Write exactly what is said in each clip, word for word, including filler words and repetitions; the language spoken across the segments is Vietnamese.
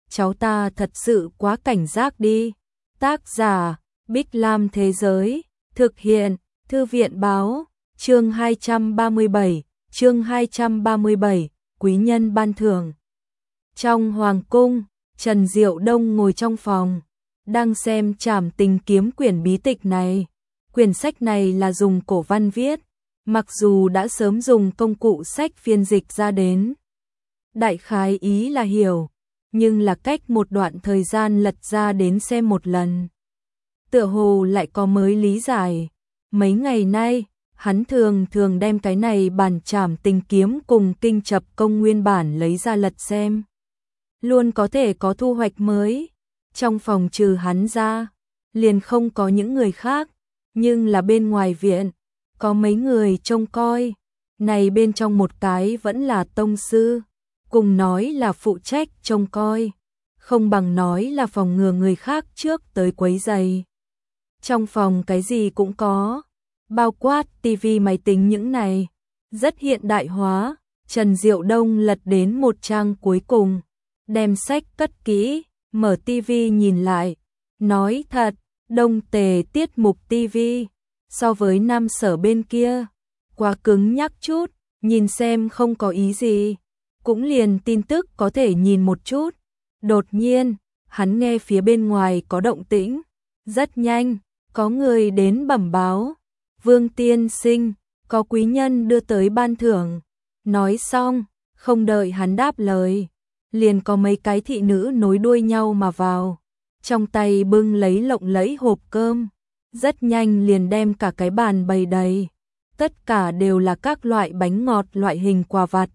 cháu ta thật sự quá cảnh giác đi. Tác giả, Bích Lam Thế Giới, thực hiện, Thư viện Báo, chương hai trăm ba mươi bảy, chương hai trăm ba mươi bảy, quý nhân ban thưởng. Trong hoàng cung, Trần Diệu Đông ngồi trong phòng, đang xem Trảm Tình Kiếm quyển bí tịch này. Quyển sách này là dùng cổ văn viết, mặc dù đã sớm dùng công cụ sách phiên dịch ra đến. Đại khái ý là hiểu, nhưng là cách một đoạn thời gian lật ra đến xem một lần. Tựa hồ lại có mới lý giải. Mấy ngày nay, hắn thường thường đem cái này bản Trảm Tình Kiếm cùng Kinh Chập Công nguyên bản lấy ra lật xem. Luôn có thể có thu hoạch mới. Trong phòng trừ hắn ra, liền không có những người khác, nhưng là bên ngoài viện, có mấy người trông coi. Này bên trong một cái vẫn là tông sư, cùng nói là phụ trách trông coi, không bằng nói là phòng ngừa người khác trước tới quấy rầy. Trong phòng cái gì cũng có, bao quát tivi máy tính những này, rất hiện đại hóa. Trần Diệu Đông lật đến một trang cuối cùng, đem sách cất kỹ, mở tivi nhìn lại, nói thật, Đông Tề tiết mục tivi so với Nam Sở bên kia quá cứng nhắc chút, nhìn xem không có ý gì, cũng liền tin tức có thể nhìn một chút. Đột nhiên, hắn nghe phía bên ngoài có động tĩnh, rất nhanh, có người đến bẩm báo, Vương tiên sinh, có quý nhân đưa tới ban thưởng. Nói xong, không đợi hắn đáp lời, liền có mấy cái thị nữ nối đuôi nhau mà vào, trong tay bưng lấy lộng lẫy hộp cơm, rất nhanh liền đem cả cái bàn bày đầy, tất cả đều là các loại bánh ngọt loại hình quà vặt.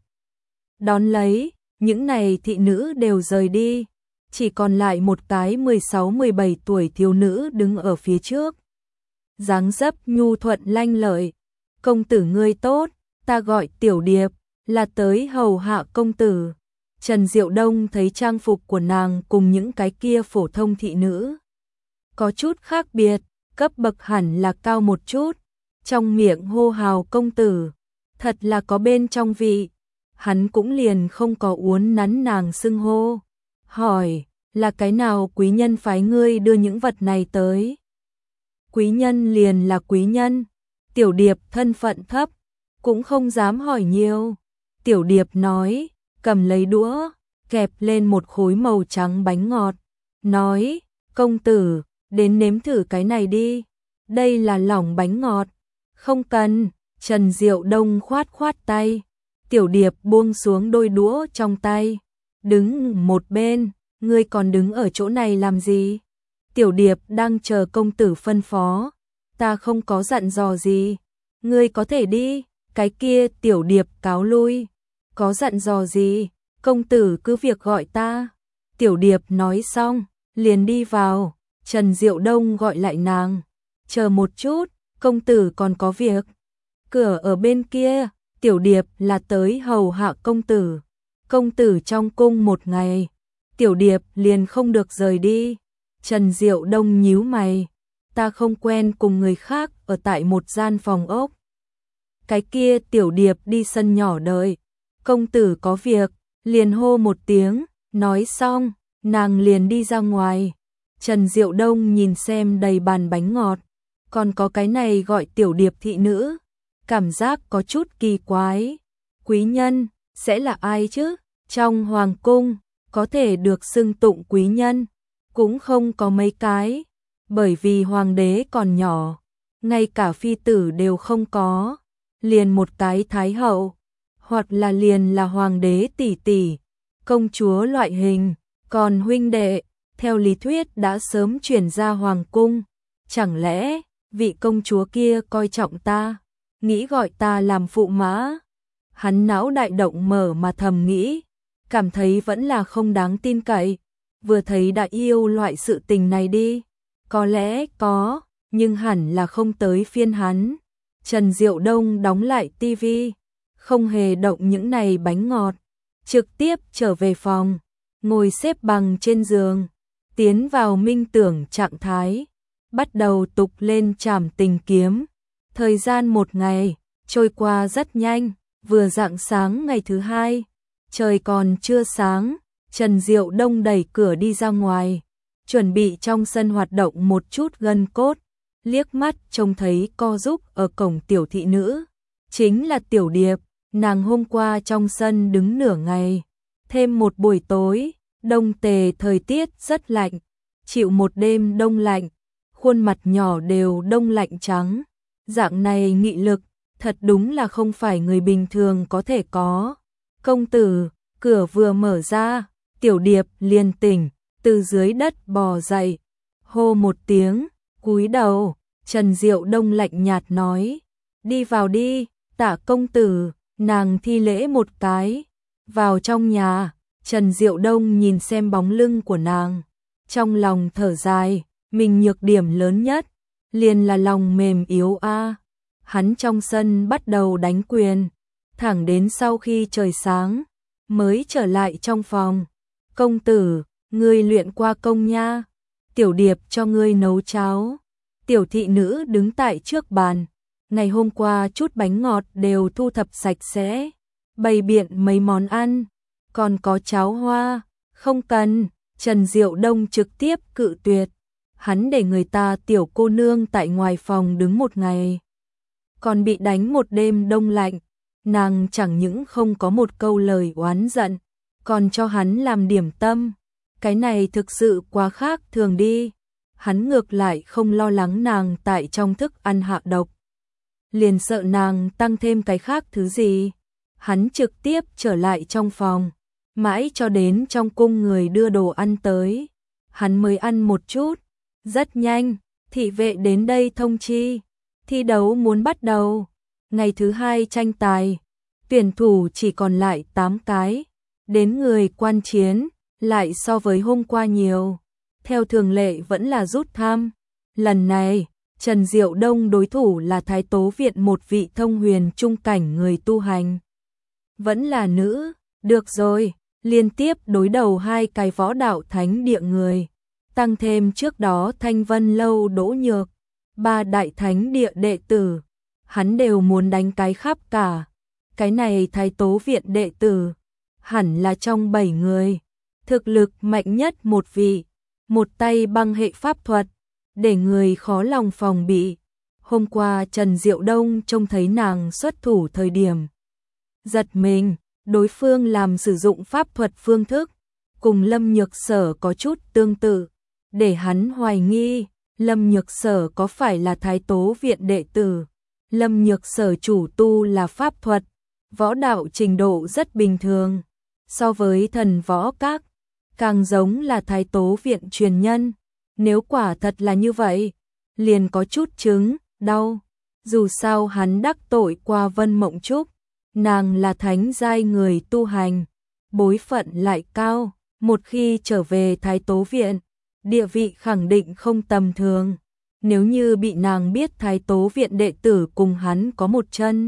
Đón lấy, những này thị nữ đều rời đi, chỉ còn lại một cái mười sáu mười bảy tuổi thiếu nữ đứng ở phía trước. Dáng dấp nhu thuận lanh lợi, công tử ngươi tốt, ta gọi Tiểu Điệp, là tới hầu hạ công tử. Trần Diệu Đông thấy trang phục của nàng cùng những cái kia phổ thông thị nữ có chút khác biệt, cấp bậc hẳn là cao một chút, trong miệng hô hào công tử, thật là có bên trong vị. Hắn cũng liền không có uốn nắn nàng xưng hô, hỏi, là cái nào quý nhân phái ngươi đưa những vật này tới? Quý nhân liền là quý nhân. Tiểu Điệp thân phận thấp, cũng không dám hỏi nhiều. Tiểu Điệp nói, cầm lấy đũa, kẹp lên một khối màu trắng bánh ngọt, nói, công tử, đến nếm thử cái này đi, đây là lỏng bánh ngọt. Không cần. Trần Diệu Đông khoát khoát tay. Tiểu Điệp buông xuống đôi đũa trong tay, đứng một bên, ngươi còn đứng ở chỗ này làm gì? Tiểu Điệp đang chờ công tử phân phó, ta không có dặn dò gì, ngươi có thể đi. Cái kia Tiểu Điệp cáo lui, có dặn dò gì, công tử cứ việc gọi ta. Tiểu Điệp nói xong, liền đi vào. Trần Diệu Đông gọi lại nàng, chờ một chút, công tử còn có việc. Cửa ở bên kia. Tiểu Điệp là tới hầu hạ công tử, công tử trong cung một ngày, Tiểu Điệp liền không được rời đi. Trần Diệu Đông nhíu mày, ta không quen cùng người khác ở tại một gian phòng ốc. Cái kia Tiểu Điệp đi sân nhỏ đợi, công tử có việc, liền hô một tiếng, nói xong, nàng liền đi ra ngoài. Trần Diệu Đông nhìn xem đầy bàn bánh ngọt, còn có cái này gọi Tiểu Điệp thị nữ, cảm giác có chút kỳ quái. Quý nhân, sẽ là ai chứ? Trong hoàng cung, có thể được xưng tụng quý nhân, cũng không có mấy cái, bởi vì hoàng đế còn nhỏ, ngay cả phi tử đều không có, liền một cái thái hậu, hoặc là liền là hoàng đế tỷ tỷ, công chúa loại hình, còn huynh đệ, theo lý thuyết đã sớm chuyển ra hoàng cung, chẳng lẽ vị công chúa kia coi trọng ta? Nghĩ gọi ta làm phụ mã. Hắn não đại động mở mà thầm nghĩ, cảm thấy vẫn là không đáng tin cậy. Vừa thấy đã yêu loại sự tình này đi, có lẽ có, nhưng hẳn là không tới phiên hắn. Trần Diệu Đông đóng lại tivi, không hề động những này bánh ngọt, trực tiếp trở về phòng, ngồi xếp bằng trên giường, tiến vào minh tưởng trạng thái, bắt đầu tục lên Trảm Tình Kiếm. Thời gian một ngày trôi qua rất nhanh, vừa rạng sáng ngày thứ hai, trời còn chưa sáng, Trần Diệu Đông đẩy cửa đi ra ngoài, chuẩn bị trong sân hoạt động một chút gân cốt, liếc mắt trông thấy co giúp ở cổng tiểu thị nữ, chính là Tiểu Điệp, nàng hôm qua trong sân đứng nửa ngày, thêm một buổi tối, đông tề thời tiết rất lạnh, chịu một đêm đông lạnh, khuôn mặt nhỏ đều đông lạnh trắng, dạng này nghị lực, thật đúng là không phải người bình thường có thể có. Công tử, cửa vừa mở ra, Tiểu Điệp liền tỉnh, từ dưới đất bò dậy, hô một tiếng, cúi đầu, Trần Diệu Đông lạnh nhạt nói, đi vào đi, Tạ công tử, nàng thi lễ một cái, vào trong nhà. Trần Diệu Đông nhìn xem bóng lưng của nàng, trong lòng thở dài, mình nhược điểm lớn nhất, liền là lòng mềm yếu a. Hắn trong sân bắt đầu đánh quyền, thẳng đến sau khi trời sáng, mới trở lại trong phòng. Công tử, ngươi luyện qua công nha, Tiểu Điệp cho ngươi nấu cháo. Tiểu thị nữ đứng tại trước bàn, ngày hôm qua chút bánh ngọt đều thu thập sạch sẽ, bày biện mấy món ăn, còn có cháo hoa, không cần. Trần Diệu Đông trực tiếp cự tuyệt, hắn để người ta tiểu cô nương tại ngoài phòng đứng một ngày, còn bị đánh một đêm đông lạnh, nàng chẳng những không có một câu lời oán giận, còn cho hắn làm điểm tâm, cái này thực sự quá khác thường đi. Hắn ngược lại không lo lắng nàng tại trong thức ăn hạ độc, liền sợ nàng tăng thêm cái khác thứ gì. Hắn trực tiếp trở lại trong phòng, mãi cho đến trong cung người đưa đồ ăn tới, hắn mới ăn một chút. Rất nhanh, thị vệ đến đây thông chi, thi đấu muốn bắt đầu. Ngày thứ hai tranh tài, tuyển thủ chỉ còn lại tám cái, đến người quan chiến, lại so với hôm qua nhiều. Theo thường lệ vẫn là rút thăm. Lần này, Trần Diệu Đông đối thủ là Thái Tố Viện một vị thông huyền trung cảnh người tu hành. Vẫn là nữ, được rồi, liên tiếp đối đầu hai cái võ đạo thánh địa người. Tăng thêm trước đó Thanh Vân Lâu Đỗ Nhược, ba đại thánh địa đệ tử, hắn đều muốn đánh cái khắp cả. Cái này Thái Tố Viện đệ tử, hẳn là trong bảy người, thực lực mạnh nhất một vị, một tay băng hệ pháp thuật, để người khó lòng phòng bị. Hôm qua Trần Diệu Đông trông thấy nàng xuất thủ thời điểm, giật mình, đối phương làm sử dụng pháp thuật phương thức, cùng Lâm Nhược Sở có chút tương tự, để hắn hoài nghi, Lâm Nhược Sở có phải là Thái Tố Viện đệ tử. Lâm Nhược Sở chủ tu là pháp thuật, võ đạo trình độ rất bình thường, so với thần võ các, càng giống là Thái Tố Viện truyền nhân. Nếu quả thật là như vậy, liền có chút chứng đau. Dù sao hắn đắc tội qua Vân Mộng Trúc, nàng là thánh giai người tu hành, bối phận lại cao, một khi trở về Thái Tố Viện, địa vị khẳng định không tầm thường. Nếu như bị nàng biết Thái Tố Viện đệ tử cùng hắn có một chân,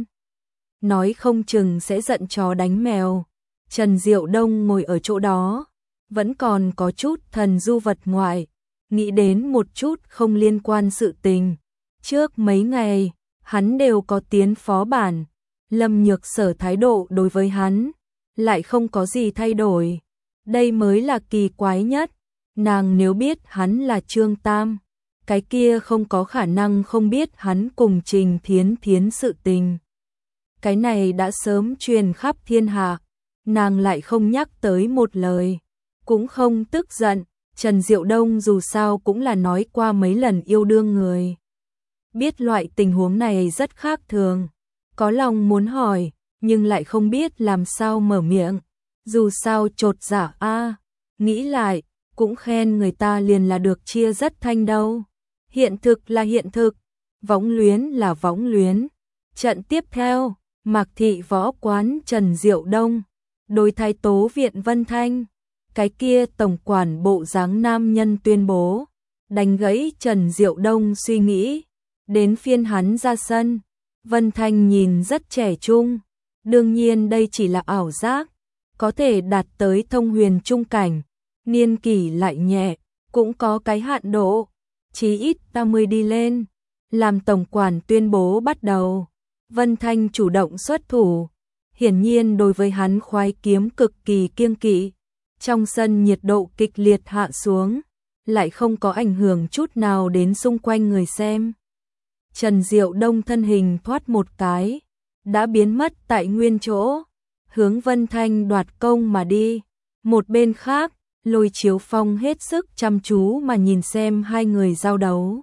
nói không chừng sẽ giận chó đánh mèo. Trần Diệu Đông ngồi ở chỗ đó, vẫn còn có chút thần du vật ngoại, nghĩ đến một chút không liên quan sự tình. Trước mấy ngày, hắn đều có tiến phó bản, Lâm Nhược Sở thái độ đối với hắn lại không có gì thay đổi. Đây mới là kỳ quái nhất. Nàng nếu biết hắn là Trương Tam, cái kia không có khả năng không biết hắn cùng Trình Thiến Thiến sự tình. Cái này đã sớm truyền khắp thiên hạ, nàng lại không nhắc tới một lời, cũng không tức giận. Trần Diệu Đông dù sao cũng là nói qua mấy lần yêu đương người, biết loại tình huống này rất khác thường, có lòng muốn hỏi, nhưng lại không biết làm sao mở miệng. Dù sao chột dạ a, nghĩ lại, cũng khen người ta liền là được chia rất thanh đâu. Hiện thực là hiện thực, võng luyến là võng luyến. Trận tiếp theo, Mạc Thị Võ Quán Trần Diệu Đông, đối Thái Tố Viện Vân Thanh. Cái kia tổng quản bộ dáng nam nhân tuyên bố, đánh gãy Trần Diệu Đông suy nghĩ. Đến phiên hắn ra sân, Vân Thanh nhìn rất trẻ trung, đương nhiên đây chỉ là ảo giác, có thể đạt tới thông huyền trung cảnh, niên kỷ lại nhẹ, cũng có cái hạn độ, chí ít ta mươi đi lên. Làm tổng quản tuyên bố bắt đầu, Vân Thanh chủ động xuất thủ, hiển nhiên đối với hắn khoái kiếm cực kỳ kiêng kỵ. Trong sân nhiệt độ kịch liệt hạ xuống, lại không có ảnh hưởng chút nào đến xung quanh người xem. Trần Diệu Đông thân hình thoát một cái, đã biến mất tại nguyên chỗ, hướng Vân Thanh đoạt công mà đi. Một bên khác, Lôi Chiếu Phong hết sức chăm chú mà nhìn xem hai người giao đấu.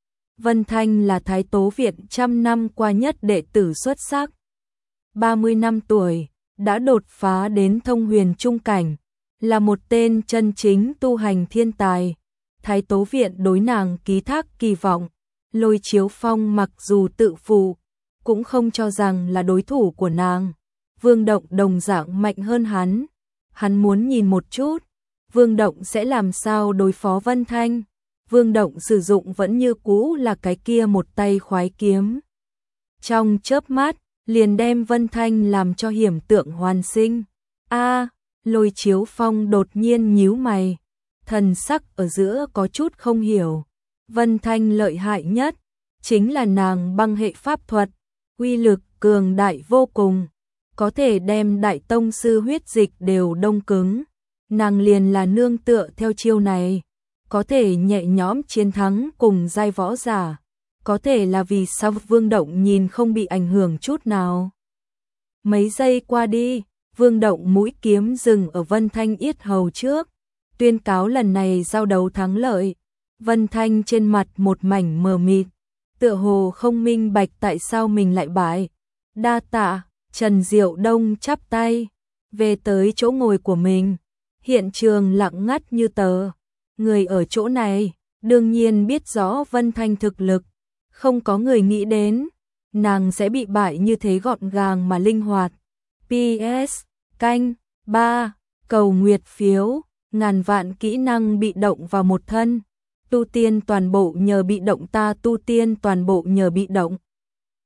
Vân Thanh là Thái Tố Viện trăm năm qua nhất đệ tử xuất sắc. ba mươi năm tuổi, đã đột phá đến thông huyền trung cảnh, là một tên chân chính tu hành thiên tài. Thái Tố Viện đối nàng ký thác kỳ vọng. Lôi Chiếu Phong mặc dù tự phụ, cũng không cho rằng là đối thủ của nàng. Vương Động đồng dạng mạnh hơn hắn. Hắn muốn nhìn một chút, Vương Động sẽ làm sao đối phó Vân Thanh. Vương Động sử dụng vẫn như cũ là cái kia một tay khoái kiếm. Trong chớp mắt, liền đem Vân Thanh làm cho hiểm tượng hoàn sinh. A, Lôi Chiếu Phong đột nhiên nhíu mày, thần sắc ở giữa có chút không hiểu. Vân Thanh lợi hại nhất, chính là nàng băng hệ pháp thuật, uy lực cường đại vô cùng, có thể đem đại tông sư huyết dịch đều đông cứng. Nàng liền là nương tựa theo chiêu này, có thể nhẹ nhõm chiến thắng cùng giai võ giả, có thể là vì sao Vương Động nhìn không bị ảnh hưởng chút nào. Mấy giây qua đi, Vương Động mũi kiếm dừng ở Vân Thanh yết hầu trước, tuyên cáo lần này giao đấu thắng lợi. Vân Thanh trên mặt một mảnh mờ mịt, tựa hồ không minh bạch tại sao mình lại bại. Đa tạ, Trần Diệu Đông chắp tay, về tới chỗ ngồi của mình. Hiện trường lặng ngắt như tờ. Người ở chỗ này, đương nhiên biết rõ Vân Thanh thực lực. Không có người nghĩ đến, nàng sẽ bị bại như thế gọn gàng mà linh hoạt. pê ét, canh, ba, cầu nguyệt phiếu, ngàn vạn kỹ năng bị động vào một thân. Tu tiên toàn bộ nhờ bị động ta tu tiên toàn bộ nhờ bị động.